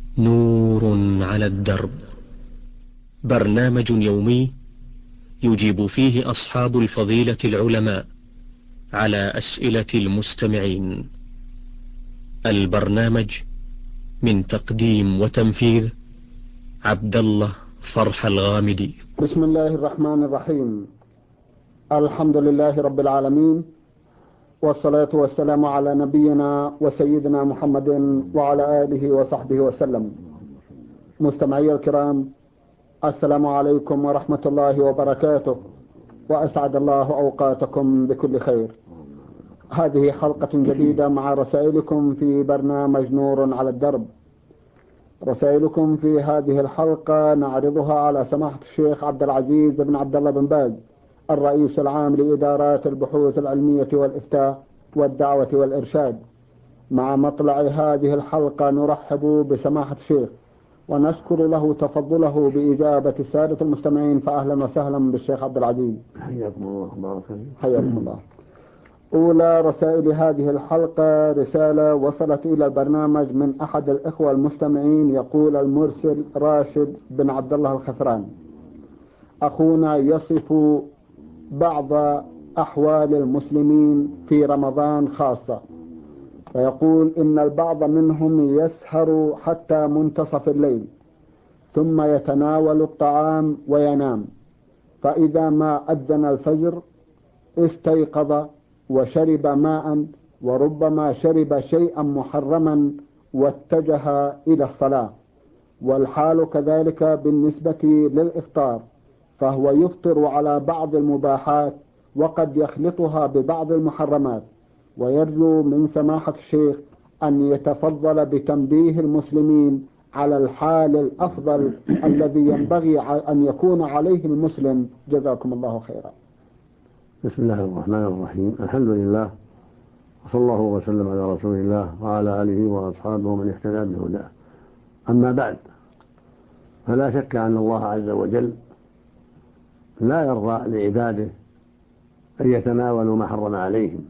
نور على الدرب، برنامج يومي يجيب فيه أصحاب الفضيلة العلماء على أسئلة المستمعين. البرنامج من تقديم وتنفيذ عبد الله فرح الغامدي. بسم الله الرحمن الرحيم. الحمد لله رب العالمين، والصلاة والسلام على نبينا وسيدنا محمد وعلى آله وصحبه وسلم. مستمعي الكرام، السلام عليكم ورحمة الله وبركاته، وأسعد الله أوقاتكم بكل خير. هذه حلقة جديدة مع رسائلكم في برنامج نور على الدرب. رسائلكم في هذه الحلقة نعرضها على سماحة الشيخ عبد العزيز بن عبد الله بن باز، الرئيس العام لإدارات البحوث العلمية والإفتاء والدعوة والإرشاد. مع مطلع هذه الحلقة نرحب بسماحة الشيخ ونشكر له تفضله بإجابة السادة المستمعين، فأهلا وسهلا بالشيخ عبد العزيز. حياكم الله. بارك حياكم الله. أولى رسائل هذه الحلقة رسالة وصلت إلى البرنامج من أحد الإخوة المستمعين، يقول المرسل راشد بن عبد الله الخثران: أخونا يصف بعض أحوال المسلمين في رمضان خاصة، فيقول إن البعض منهم يسهر حتى منتصف الليل ثم يتناول الطعام وينام، فإذا ما أذن الفجر استيقظ وشرب ماء، وربما شرب شيئا محرما واتجه إلى الصلاة. والحال كذلك بالنسبة للإفطار، فهو يفطر على بعض المباحات وقد يخلطها ببعض المحرمات. ويرجو من سماحة الشيخ أن يتفضل بتنبيه المسلمين على الحال الأفضل الذي ينبغي أن يكون عليه المسلم. جزاكم الله خيرا. بسم الله الرحمن الرحيم. الحمد لله، وصلى الله وسلم على رسول الله وعلى آله وأصحابه ومن اهتدى بهداه. أما بعد، فلا شك أن الله عز وجل لا يرضى لعباده أن يتناولوا ما حرم عليهم،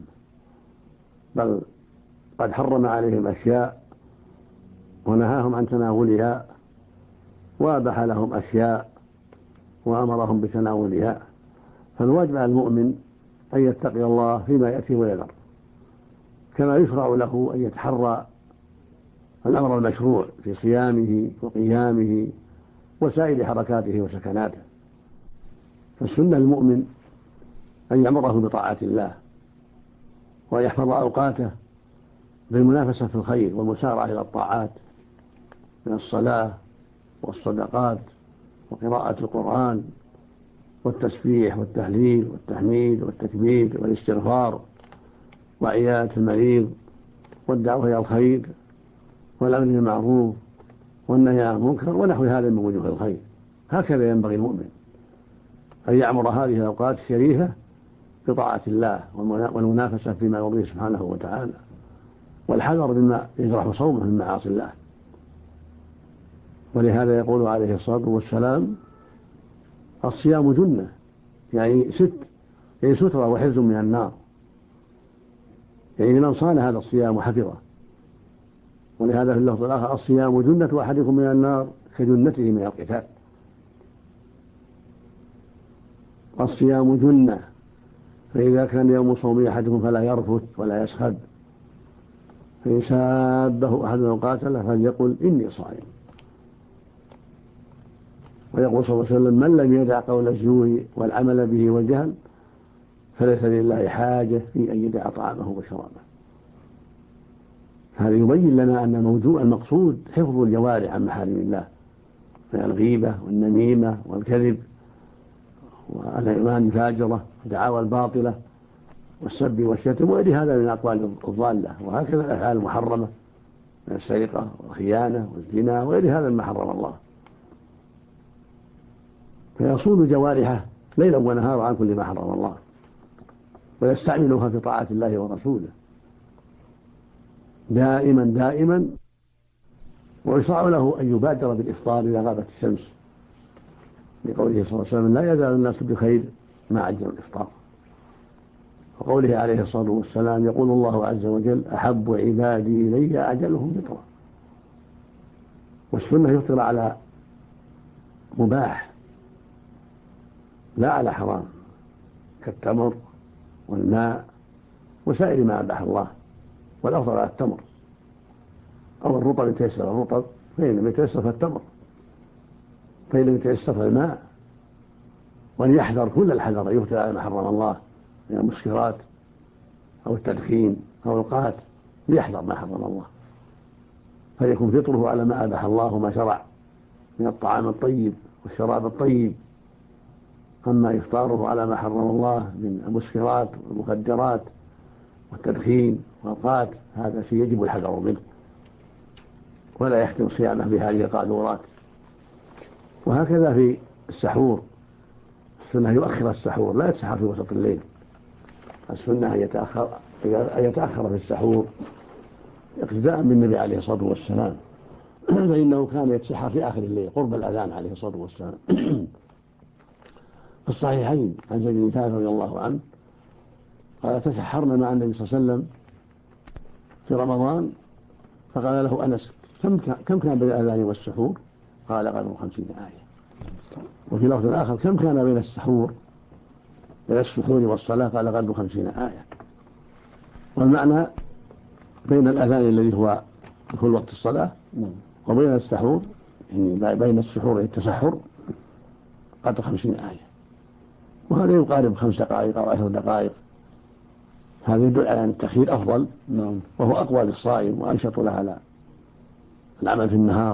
بل قد حرم عليهم أشياء ونهاهم عن تناولها، وأباح لهم أشياء وأمرهم بتناولها. فالواجب على المؤمن أن يتقي الله فيما يأتي ويذر، كما يشرع له أن يتحرى الأمر المشروع في صيامه وقيامه وسائر حركاته وسكناته. فالسنة المؤمن أن يأمره بطاعة الله، وأن يحفظ أوقاته بالمنافسة في الخير والمسارعة إلى الطاعات من الصلاة والصدقات وقراءة القرآن والتسبيح والتهليل والتحميد والتكبير والاستغفار وعيادة المريض والدعوة إلى الخير والأمر بالمعروف والنهي عن المنكر ونحو هذا من وجوه الخير. هكذا ينبغي المؤمن أن يعمر هذه الأوقات الشريفة بطاعة الله والمنافسة فيما يرضيه سبحانه وتعالى، والحذر مما يجرح صومه من معاصي الله. ولهذا يقول عليه الصلاة والسلام: الصيام جنة، يعني سترة وحرز من النار، يعني لمن صان هذا الصيام وحفظه. ولهذا في اللفظ الآخر: الصيام جنة أحدكم من النار كجنته من القتال. الصيام جنة، فإذا كان يوم صوم أحدكم فلا يرفث ولا يسخب، فإن سابه أحد أو قاتله فليقل إني صائم. ويقول صلى الله عليه وسلم: من لم يدع قول الزور والعمل به والجهل فليس لله حاجة في أن يدع طعامه وشرابه. هذا يبين لنا أن موضوع المقصود حفظ الجوارح عن محارم الله، من الغيبة والنميمة والكذب والأيمان الفاجرة والدعاوى الباطلة والسب والشتم وغير هذا من الأقوال الضالة، وهكذا الأفعال المحرمة من السرقة والخيانة والزنا وغير هذا مما حرم الله. فيصون جوارحه ليلا ونهارا عن كل ما حرم الله، ويستعملها في طاعة الله ورسوله دائما، ويشرع له أن يبادر بالإفطار إذا غابت الشمس، لقوله صلى الله عليه وسلم: لا يزال الناس بخير ما عجلوا الإفطار. وقوله عليه الصلاة والسلام: يقول الله عز وجل: أحب عبادي إلي أعجلهم فطرا. والسنة يفطر على مباح لا على حرام، كالتمر والماء وسائر ما أباح الله، والأفضل على التمر أو الرطب إن تيسر الرطب، فإن لم يتيسر فالتمر، فإن لم يتيسر فالماء. وأن يحذر كل الحذر أن يفطر على ما حرم الله من المسكرات أو التدخين أو القات، ليحذر ما حرم الله، فيكون فطره على ما أباح الله وما شرع من الطعام الطيب والشراب الطيب. أما إفطاره على ما حرم الله من المسكرات والمخدرات والتدخين والقات، هذا شيء يجب الحذر منه، ولا يختم صيامه بهذه القاذورات. وهكذا في السحور، السنة يؤخر السحور، لا يتسحر في وسط الليل. السنة أن يتأخر في السحور اقتداء بالنبي عليه الصلاة والسلام، فإنه كان يتسحر في آخر الليل قرب الأذان عليه الصلاة والسلام. في الصحيحين عن زيد بن ثابت رضي الله عنه قال: تسحرنا مع النبي صلى الله عليه وسلم في رمضان، فقال له أنس: كم كان بين الأذان والسحور؟ قال: قدر 50 آية. وفي لفظ آخر: كم كان بين السحور والصلاة؟ قال: قدر 50 آية. والمعنى بين الأذان الذي هو دخول وقت الصلاة وبين السحور، يعني بين السحور والتسحر، قدر 50 آية، وهذا يقارب 5 دقائق أو 10 دقائق. هذا يدل على أن التأخير أفضل، وهو أقوى للصائم وأنشط له على العمل في النهار.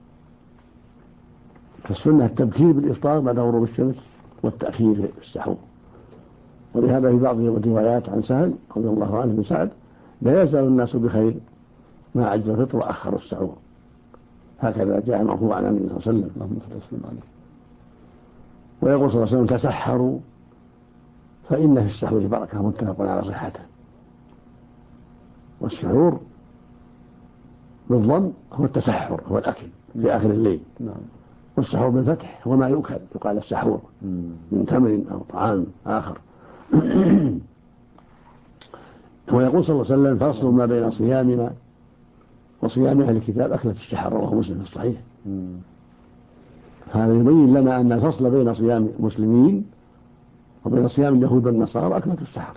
فالسنة التبكير بالإفطار بعد غروب الشمس والتأخير في السحور. ولهذا في بعض الروايات عن سهل رضي الله عنه بن سعد: لا يزال الناس بخير ما عجل الفطر وأخر السحور. هكذا جاء مرفوعا عن النبي صلى الله عليه وسلم. ويقول صلى الله عليه وسلم: تسحروا فإن في السحور بركة، متفق على صحته. والسحور بالضم هو التسحر، هو الأكل في آخر الليل. والسحور بالفتح هو ما يؤكل، يقال السحور من تمر أو طعام آخر. ويقول صلى الله عليه وسلم: فاصل ما بين صيامنا وصيام أهل الكتاب أكلة السحر، رواه مسلم في الصحيح. هذا يبين لنا أن الفصل بين صيام المسلمين وبين صيام اليهود والنصارى أكلة السحر.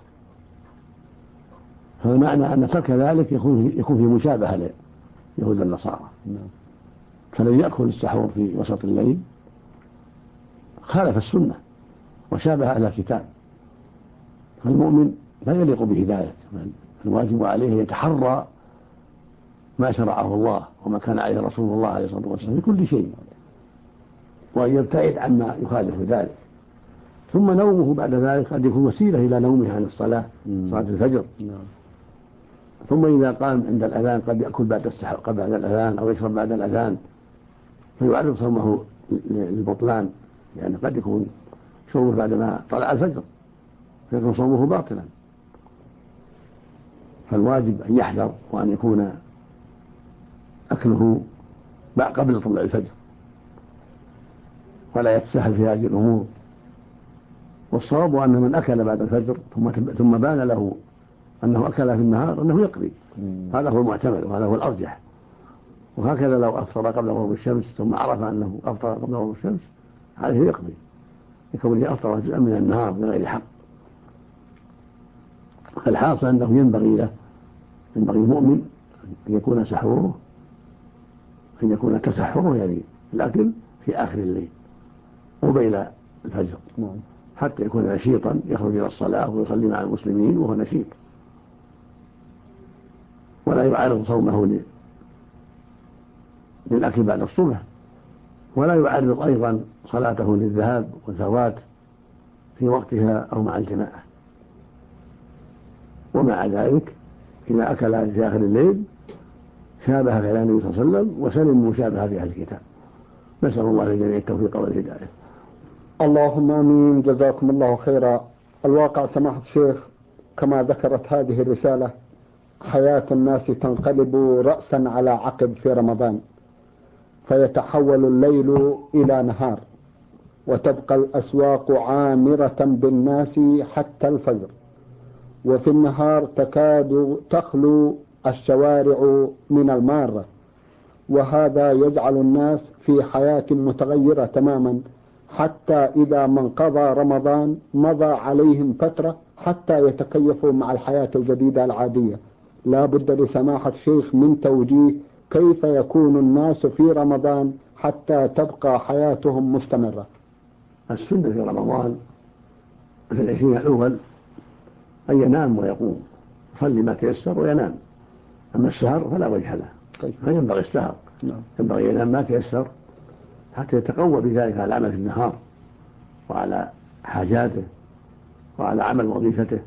فالمعنى أن ترك ذلك يكون في مشابهة ليهود والنصارى، فلن يأكل السحور في وسط الليل خالف السنة وشابه أهل الكتاب. فالمؤمن لا يليق به ذلك، الواجب عليه أن يتحرى ما شرعه الله وما كان عليه رسول الله عليه الصلاة والسلام في كل شيء، وأن يبتعد عما يخالف ذلك. ثم نومه بعد ذلك قد يكون وسيلة إلى نومه عن الصلاة، صلاة الفجر. ثم إذا قام عند الأذان قد يأكل بعد السحر بعد الأذان أو يشرب بعد الأذان، فيعرض صومه للبطلان، يعني قد يكون شربه بعدما طلع الفجر فيكون صومه باطلا. فالواجب أن يحذر وأن يكون أكله قبل طلوع الفجر، ولا يتساهل في هذه الأمور. والصواب أن من أكل بعد الفجر ثم بان له أنه أكل في النهار أنه يقضي، هذا هو المعتمد وهذا هو الأرجح. وهكذا لو أفطر قبل غروب الشمس ثم عرف أنه أفطر قبل غروب الشمس عليه يقضي، لكونه أفطر جزءا من النهار بغير حق. الحاصل أنه ينبغي المؤمن أن يكون سحوره، أن يكون تسحره يعني الأكل في آخر الليل وبين الفجر، حتى يكون نشيطا يخرج إلى الصلاة ويصلي مع المسلمين وهو نشيط، ولا يعارض صومه للأكل بعد الصبح، ولا يعرض أيضا صلاته للذهاب والفوات في وقتها أو مع الجماعة. ومع ذلك إذا أكل في آخر الليل شابه فعل النبي صلى الله عليه وسلم وسلم مشابهة أهل الكتاب. نسأل الله للجميع التوفيق والهداية. اللهم آمين. جزاكم الله خيرا. الواقع سماحة الشيخ كما ذكرت هذه الرسالة، حياة الناس تنقلب رأسا على عقب في رمضان، فيتحول الليل إلى نهار، وتبقى الأسواق عامرة بالناس حتى الفجر، وفي النهار تكاد تخلو الشوارع من المارة، وهذا يجعل الناس في حياة متغيرة تماما، حتى إذا ما انقضى رمضان مضى عليهم فترة حتى يتكيفوا مع الحياة الجديدة العادية. لا بد لسماحة الشيخ من توجيه كيف يكون الناس في رمضان حتى تبقى حياتهم مستمرة. السنة في رمضان في العشرين الأول أن ينام ويقوم، يصلي ما تيسر وينام. أما السهر فلا وجه له، فينبغي السهر، ينبغي ينام ما تيسر حتى يتقوى بذلك على العمل في النهار وعلى حاجاته وعلى عمل وظيفته.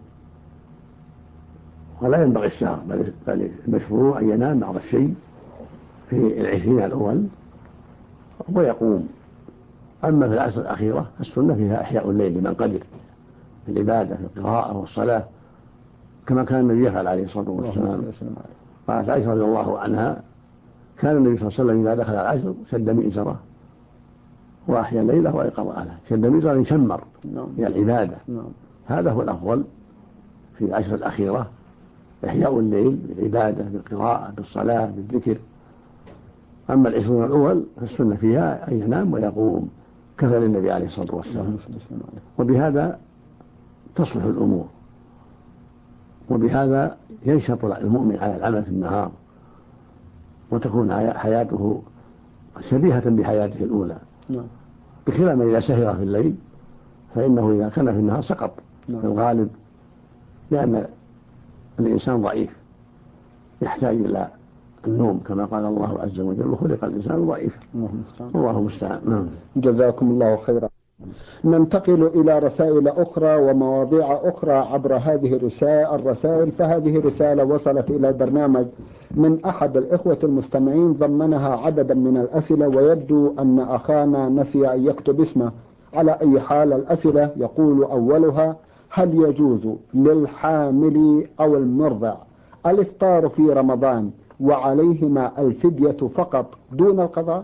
ولا ينبغي السهر، بل المشروع أن ينام بعض الشيء في العشرين الأول ويقوم. أما في العشر الأخيرة السنة فيها إحياء الليل لمن قدر في العبادة في القراءة والصلاة، كما كان النبي يفعل عليه الصلاة والسلام. قالت عائشة رضي الله عنها: كان النبي صلى الله عليه وسلم إذا دخل العشر شد مئزره وأحيا الليلة وأيقظ أهله. شد مئزره يشمر هي العبادة. هذا هو الأفضل في العشر الأخيرة، إحياء الليل بالعبادة بالقراءة بالصلاة بالذكر. أما العشرون الأول فالسنة فيها أن ينام ويقوم كفى للنبي عليه الصلاة والسلام. وبهذا تصلح الأمور، وبهذا ينشط المؤمن على العمل في النهار، وتكون حياته شبيهة بحياته الأولى، بخلاف ما إذا سهر في الليل فإنه إذا كان في النهار سقط في الغالب، لأن الإنسان ضعيف يحتاج إلى النوم كما قال الله عز وجل: وخلق الإنسان ضعيفا. الله المستعان. جزاكم الله خيرا. ننتقل إلى رسائل أخرى ومواضيع أخرى عبر هذه الرسائل. فهذه رسالة وصلت إلى البرنامج من أحد الإخوة المستمعين ضمنها عددا من الأسئلة، ويبدو أن أخانا نسي أن يكتب اسمه. على أي حال الأسئلة يقول أولها: هل يجوز للحامل أو المرضع الإفطار في رمضان وعليهما الفدية فقط دون القضاء؟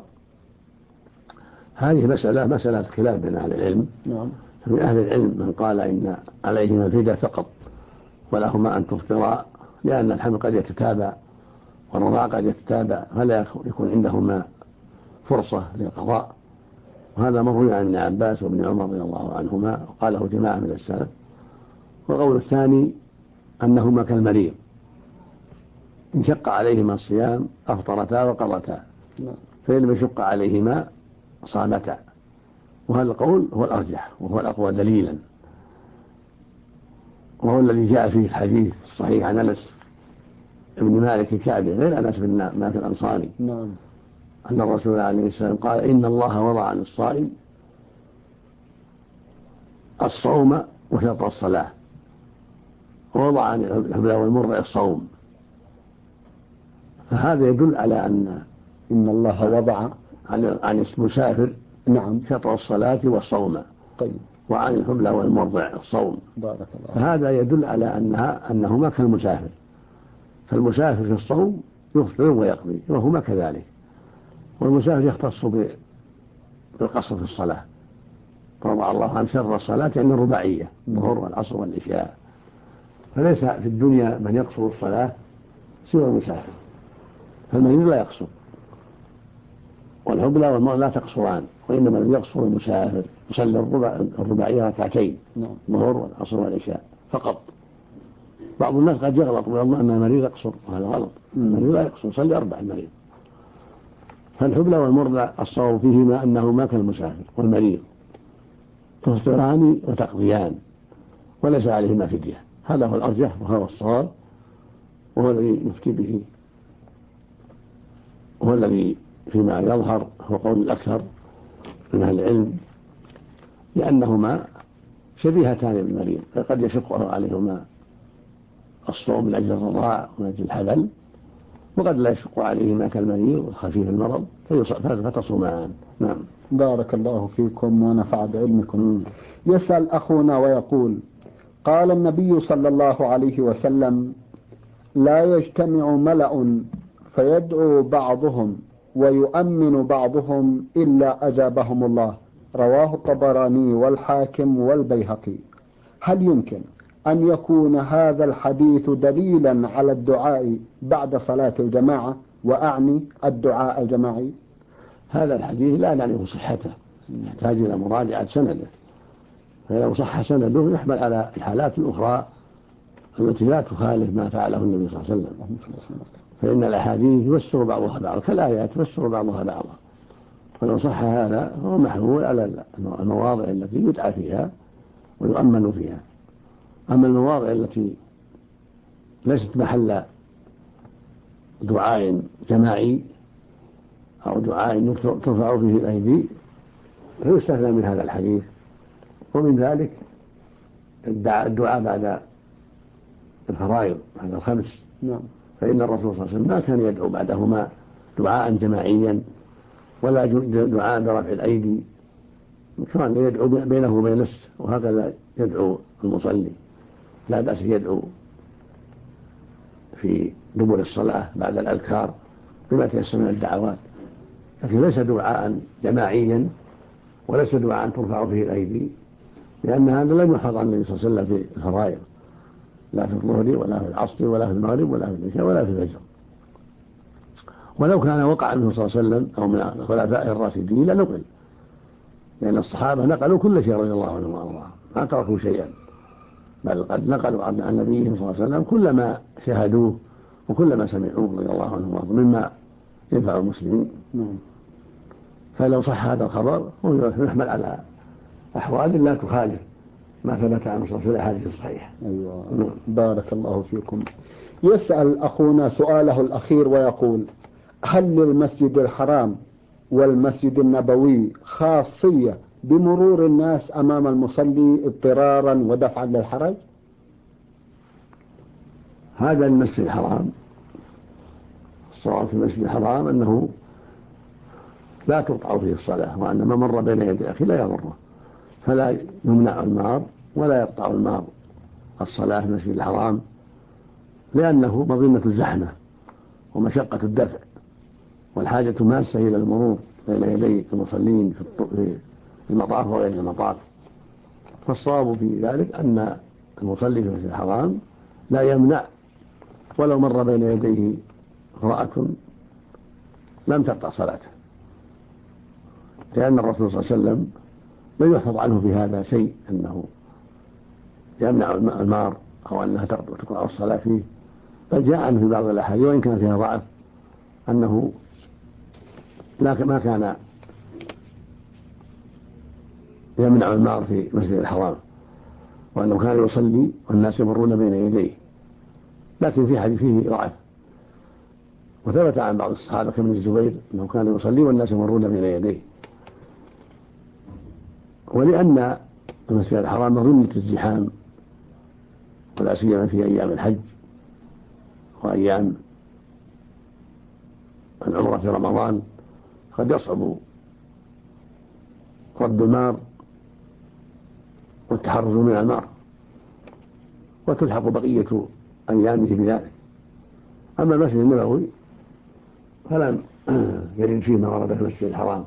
هذه مسألة خلاف بين أهل العلم. من أهل العلم من قال إن عليهما الفدية فقط ولهما أن تفطرا، لأن الحمل قد يتتابع والرضاع قد يتتابع فلا يكون عندهما فرصة للقضاء. وهذا مروي عن ابن عباس وابن عمر رضي الله عنهما، وقاله جماعة من السلف. والقول الثاني أنهما كالمريض، إن شق عليهما الصيام أفطرتا وقضتا، فإن لم يشق عليهما صامتا. وهذا القول هو الأرجح وهو الأقوى دليلا، وهو الذي جاء فيه الحديث الصحيح عن أنس ابن مالك الكعبي غير أنس بن مالك الأنصاري أن الرسول عليه السلام قال: إن الله وضع عن الصائم الصوم وشطر الصلاة، ووضع عن الحبلى والمرضع الصوم. فهذا يدل على أن الله وضع عن المسافر شطر الصلاة والصوم، وعن الحبلى والمرضع الصوم. بارك الله. فهذا يدل على أنهما كالمسافر، فالمسافر في الصوم يفطر ويقضي وهما كذلك. والمسافر يختص بالقصر في الصلاة، فوضع الله عن شر الصلاة يعني الرباعية، الظهر والعصر والعشاء. فليس في الدنيا من يقصر الصلاة سوى المسافر، فالمريض لا يقصر، والحبلى والمرض لا تقصران، وإنما الذي يقصر المسافر يصلي الرباعية ركعتين، الظهر والعصر والعشاء فقط. بعض الناس قد يغلط ويظن أن المريض يقصر، وهذا غلط. المريض لا يقصر، يصلي 4 المريض. فالحبلى والمرضع الصواب فيهما أنهما كالمسافر والمريض، تفطران وتقضيان وليس عليهما فدية. هذا هو الأرجح وهو الصواب، وهو الذي يفتي به، وهو الذي فيما يظهر هو قول الأكثر من أهل العلم، لأنهما شبيهتان بالمريض، فقد يشق عليهما الصوم من أجل الرضاع ومن أجل الحبل، وقد لا يشق عليهما كالمريض وخفيف المرض فتصومان. نعم. بارك الله فيكم ونفع بعلمكم. يسأل أخونا ويقول: قال النبي صلى الله عليه وسلم: لا يجتمع ملأ فيدعو بعضهم ويؤمن بعضهم إلا أجابهم الله. رواه الطبراني والحاكم والبيهقي. هل يمكن أن يكون هذا الحديث دليلا على الدعاء بعد صلاة الجماعة وأعني الدعاء الجماعي؟ هذا الحديث لا نعرف صحته، يحتاج إلى مراجعة سنده، فلو صح سنده يحمل على الحالات الأخرى التي لا تخالف ما فعله النبي صلى الله عليه وسلم، فإن الأحاديث يفسر بعضها بعضا كالآيات يفسر بعضها بعضا، فلو صح هذا هو محمول على المواضع التي يدعى فيها ويؤمن فيها. أما المواضع التي ليست محل دعاء جماعي أو دعاء ترفع فيه الأيدي فيستثنى من هذا الحديث. ومن ذلك الدعاء بعد الفرائض بعد الخمس، فإن الرسول صلى الله عليه وسلم ما كان يدعو بعدهما دعاء جماعيا ولا دعاء برفع الأيدي، كان يدعو بينه وبين نفسه، وهكذا يدعو المصلي لا بأس يدعو في دبر الصلاة بعد الأذكار بما تيسر من الدعوات، لكن ليس دعاء جماعيا وليس دعاء ترفع فيه الأيدي، لأن هذا لم يحفظ عن النبي صلى الله عليه وسلم في الفرائض، لا في الظهر ولا في العصر ولا في المغرب ولا في العشاء ولا في الفجر. ولو كان وقع منه صلى الله عليه وسلم أو من الخلفاء الراشدين لنقل، لأن الصحابة نقلوا كل شيء رضي الله عنهم وأرضاهم، ما تركوا شيئا، بل قد نقلوا عن نبيهم صلى الله عليه وسلم كل ما شاهدوه وكل ما سمعوه رضي الله عنهم وأرضاهم مما ينفع المسلمين. فلو صح هذا الخبر هو يحمل على أحوال لا تخالف ما ثبت عن في الأحاديث الصحيحة. أيوة. بارك الله فيكم. يسأل أخونا سؤاله الأخير ويقول: هل للمسجد الحرام والمسجد النبوي خاصية بمرور الناس أمام المصلي اضطرارا ودفعا للحرج؟ هذا المسجد الحرام، الصواب في المسجد الحرام أنه لا تقطع فيه الصلاة، وأن من مر بين يدي أخي لا يضره، فلا يمنع المار ولا يقطع المار الصلاة في المسجد الحرام، لأنه مظنة الزحمة ومشقة الدفع والحاجة ماسة إلى المرور بين يدي المصلين في المطاف وغير المطاف. فالصواب في ذلك أن المصلي في المسجد الحرام لا يمنع ولو مر بين يديه امرأة لم تقطع صلاته، لأن الرسول صلى الله عليه وسلم لا يحفظ عنه في هذا شيء أنه يمنع المار أو أنها تقطع الصلاة فيه، بل جاء عنه في بعض الأحاديث وإن كان فيها ضعف أنه ما كان يمنع المار في مسجد الحرام، وأنه كان يصلي والناس يمرون بين يديه، لكن في حديث فيه ضعف. وثبت عن بعض الصحابة كابن الزبير أنه كان يصلي والناس يمرون بين يديه. ولأن المسجد الحرام مظنة الزحام ولا سيما في أيام الحج وأيام العمرة في رمضان قد يصعب رد النار والتحرز من النار، وتلحق بقية أيامه بذلك. أما المسجد النبوي فلم يرد فيه ما ورد في المسجد الحرام،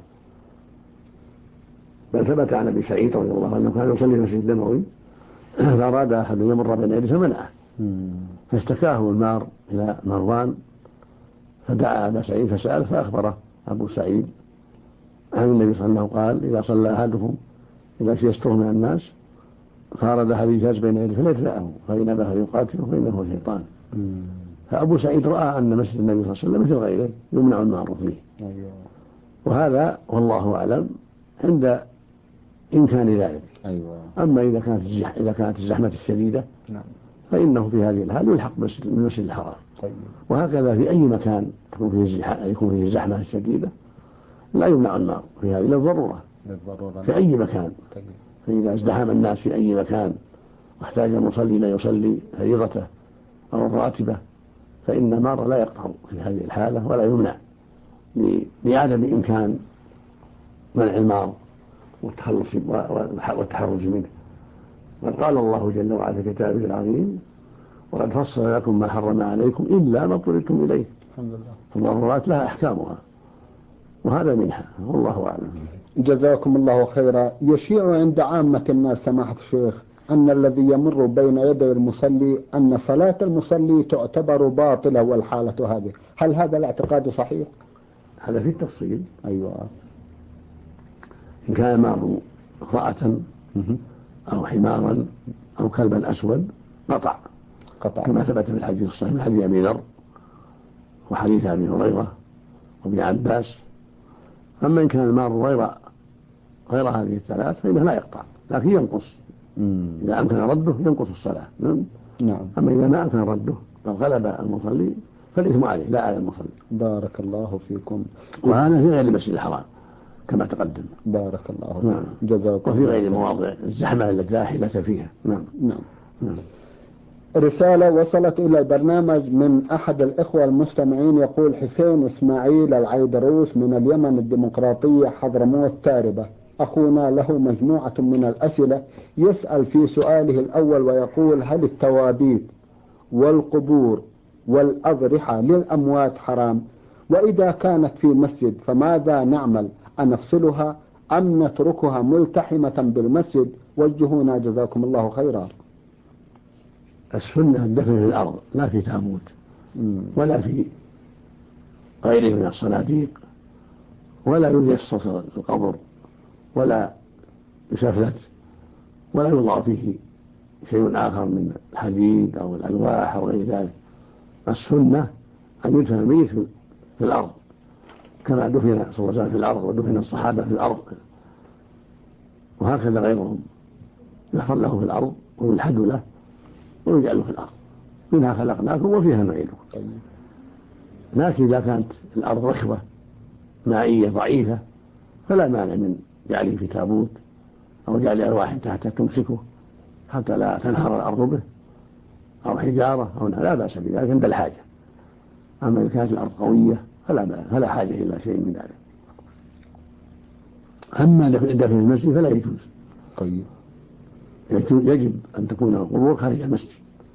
بل ثبت عن أبي سعيد رضي الله عنه كان يصلي في المسجد النبوي فأراد أحد يمر بين يديه فمنعه، فاشتكاه النار إلى مروان، فدعا أبا سعيد فسأله فأخبره أبو سعيد عن النبي صلى الله عليه وسلم قال: إذا صلى أحدكم إذا سيستره من الناس فأراد أحد يجاز بين يديه فليدفعه، فإن أباه يقاتله فإنه شيطان. فأبو سعيد رأى أن مسجد النبي صلى الله عليه وسلم مثل غيره يمنع المار فيه. وهذا والله أعلم عند إمكان ذلك. أما إذا كانت الزحمة الشديدة فإنه في هذه الحال يلحق بالمسجد الحرام. وهكذا في أي مكان يكون فيه الزحمة الشديدة لا يمنع النار في هذه للضرورة في أي مكان. فإذا ازدحم الناس في أي مكان واحتاج المصلي إلى يصلي فريضته أو الراتبة فإن النار لا يقطع في هذه الحالة ولا يمنع لعدم إمكان منع المار والتحرز منه. قد قال الله جل وعلا في كتابه العظيم: وقد فصل لكم ما حرم عليكم إلا ما اضطررتم إليه. فالضرورات لها أحكامها وهذا منها، والله أعلم. جزاكم الله خيرا. يشيع عند عامة الناس سماحة الشيخ أن الذي يمر بين يدي المصلي أن صلاة المصلي تعتبر باطلة والحالة هذه، هل هذا الاعتقاد صحيح؟ هذا في التفصيل. أيوة. إن كان مار امرأة أو حمارا أو كلبا أسود قطع كما ثبت في الحديث الصحيح من حديث أبي ذر وحديث أبي هريرة وابن عباس. أما إن كان المار غير هذه الثلاث فإنه لا يقطع لكن ينقص. إذا أمكن رده ينقص الصلاة. نعم. أما إذا ما أمكن رده بل غلب المصلي فالإثم عليه لا على المصلي. بارك الله فيكم. وهذا في غير المسجد الحرام كما تقدم. بارك الله فيكم. نعم. جزاكم. وفي غير مواضع الزحمة التي لا حيلة فيها. نعم. نعم. رسالة وصلت إلى البرنامج من أحد الإخوة المستمعين يقول: حسين إسماعيل العيدروس من اليمن الديمقراطية حضرموت تاربة، أخونا له مجموعة من الأسئلة، يسأل في سؤاله الأول ويقول: هل التوابيت والقبور والأضرحة للأموات حرام؟ وإذا كانت في مسجد فماذا نعمل؟ أنفصلها أم نتركها ملتحمة بالمسجد؟ وجهونا جزاكم الله خيرا. السنة الدفن في الأرض لا في تابوت ولا في غيره من الصناديق، ولا يجصص القبر ولا يسفلت ولا يوضع فيه شيء آخر من الحديد أو الألواح أو غير ذلك. السنة أن يدفن الميت في الأرض كما دفن صلى الله عليه وسلم في الأرض ودفن الصحابة في الأرض، وهكذا غيرهم يحفر له في الأرض ويلحد له ويجعله في الأرض. منها خلقناكم وفيها نعيدكم. لكن إذا كانت الأرض رخوة مائية ضعيفة فلا مانع من جعله في تابوت أو جعل ألواح تحت تمسكه حتى لا تنهار الأرض به أو حجارة أو لا بأس بذلك عند الحاجة. أما إذا كانت الأرض قوية فلا حاجة إلى شيء من ذلك. أما دفن المسجد فلا يجوز. طيب. يجب أن تكون القبور خارج المسجد،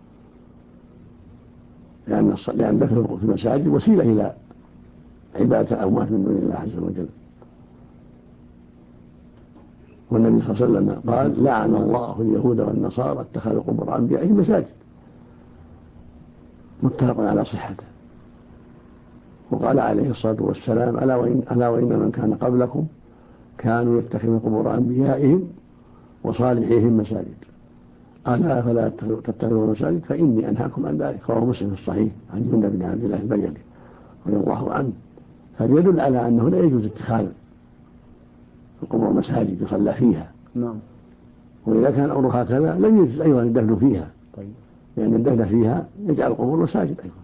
لأن دفن في المساجد وسيلة إلى عبادة الأموات من دون الله عز وجل. والنبي صلى الله عليه وسلم قال: لعن الله اليهود والنصارى اتخذوا قبور أنبيائهم مساجد. متفق على صحته. وقال عليه الصلاة والسلام: ألا وإن من كان قبلكم كانوا يتخذون قبور أنبيائهم وصالحيهم مساجد، ألا فلا تتخذوا مساجد فإني أنهاكم عن ذلك. رواه مسلم في الصحيح عن جندب بن عبد الله البجلي رضي الله عنه. هذا يدل على أنه لا يجوز اتخاذ القبور مساجد يصلى فيها. نعم. وإذا كان الأمر هكذا لم يجوز أيضا الدفن فيها. طيب. لأن الدفن فيها يجعل القبور مساجد أيضا.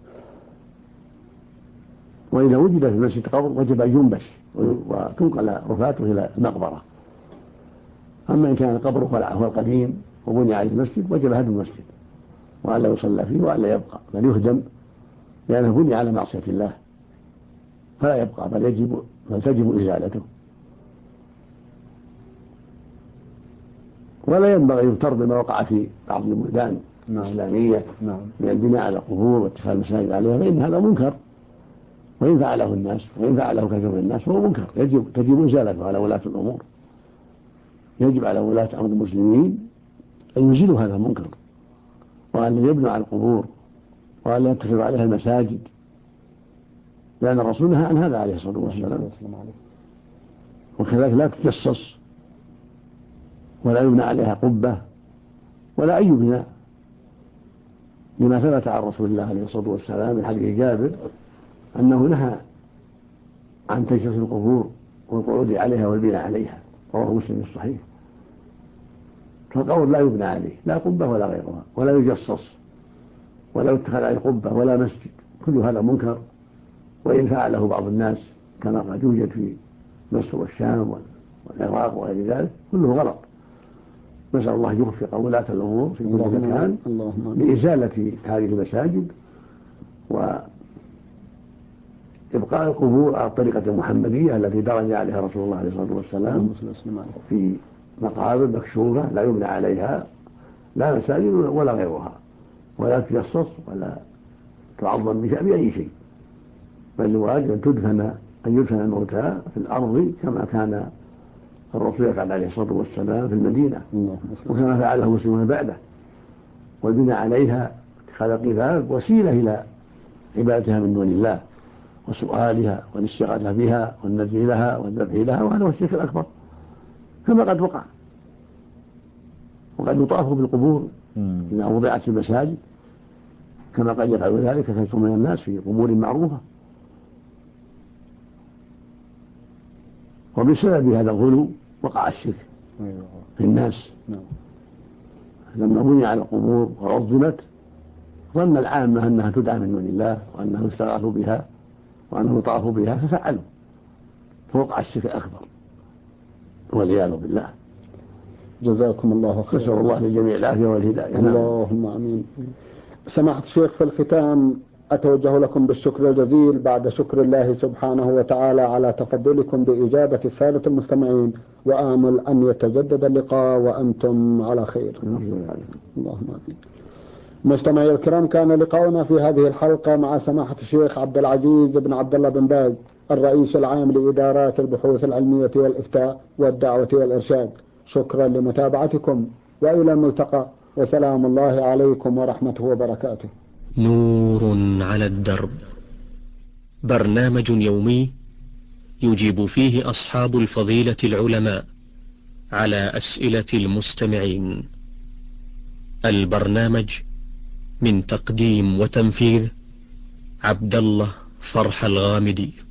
وإذا وجد في المسجد قبر وجب أن ينبش وتنقل رفاته إلى المقبرة. أما إن كان القبر هو القديم وبني عليه المسجد وجب هدم المسجد وألا يصلى فيه وألا يبقى بل يهدم، لأنه بني على معصية الله فلا يبقى بل تجب إزالته. ولا ينبغي يغتر بما وقع في بعض البلدان الإسلامية من البناء على القبور واتخاذ المساجد عليها، فإن هذا منكر، وإن فعله الناس وإن فعله كثير من الناس فهو منكر تجب إزالته على ولاة الأمور. يجب على ولاة أمر المسلمين أن يزيلوا هذا المنكر وأن يبنوا على القبور وأن يتخذوا عليها المساجد، لأن الرسول نهى عن هذا عليه الصلاة والسلام. وكذلك لا تجصص ولا يبنى عليها قبة ولا أي بناء، لما ثبت عن رسول الله عليه الصلاة والسلام من حديث جابر أنه نهى عن تجسيس القبور والقعود عليها والبناء عليها، رواه مسلم في الصحيح. فالقبر لا يبنى عليه لا قبة ولا غيرها، ولا يجصص ولا يتخذ عليه قبة ولا مسجد، كل هذا منكر. وإن فعله بعض الناس كما قد يوجد في مصر والشام والعراق وغير ذلك كله غلط. نسأل الله يوفق ولاة الأمور في كل مكان لإزالة هذه المساجد وإبقاء القبور على الطريقة المحمدية التي درج عليها رسول الله عليه الصلاة والسلام في مقابر مكشوفة لا يبنى عليها لا مساجد ولا غيرها، ولا تجصص ولا تعظم بأي شيء، بل الواجب أن يدفن الموتى في الأرض كما كان الرسول يفعل عليه الصلاة والسلام في المدينة، وكما فعله المسلمون بعده، والبناء عليها اتخاذ قباب وسيلة إلى عبادتها من دون الله وسؤالها والاستغاثة بها والنذر لها والذبح لها، وهذا هو الشرك الأكبر كما قد وقع. وقد يطاف بالقبور إذا وضعت في المساجد، كما قد يفعل ذلك كثير من الناس في قبور معروفة. وبسبب هذا الغلو وقع الشرك في الناس. لما بني على القبور ورضمت ظن العامة أنها تدعى من دون الله وأنه يستغاث بها وأنه يطاف بها ففعلوا، فوقع الشرك الأكبر والعياذ بالله. جزاكم الله خيرا. نسأل الله للجميع العافية والهداية. اللهم آمين. سماحة الشيخ، في الختام أتوجه لكم بالشكر الجزيل بعد شكر الله سبحانه وتعالى على تفضلكم بإجابة السادة المستمعين، وآمل أن يتجدد اللقاء وأنتم على خير. اللهم آمين. مستمعي الكرام، كان لقاؤنا في هذه الحلقة مع سماحة الشيخ عبد العزيز بن عبد الله بن باز، الرئيس العام لإدارات البحوث العلمية والإفتاء والدعوة والإرشاد. شكرا لمتابعتكم، وإلى الملتقى، وسلام الله عليكم ورحمته وبركاته. نور على الدرب، برنامج يومي يجيب فيه أصحاب الفضيلة العلماء على أسئلة المستمعين. البرنامج من تقديم وتنفيذ عبد الله فرح الغامدي.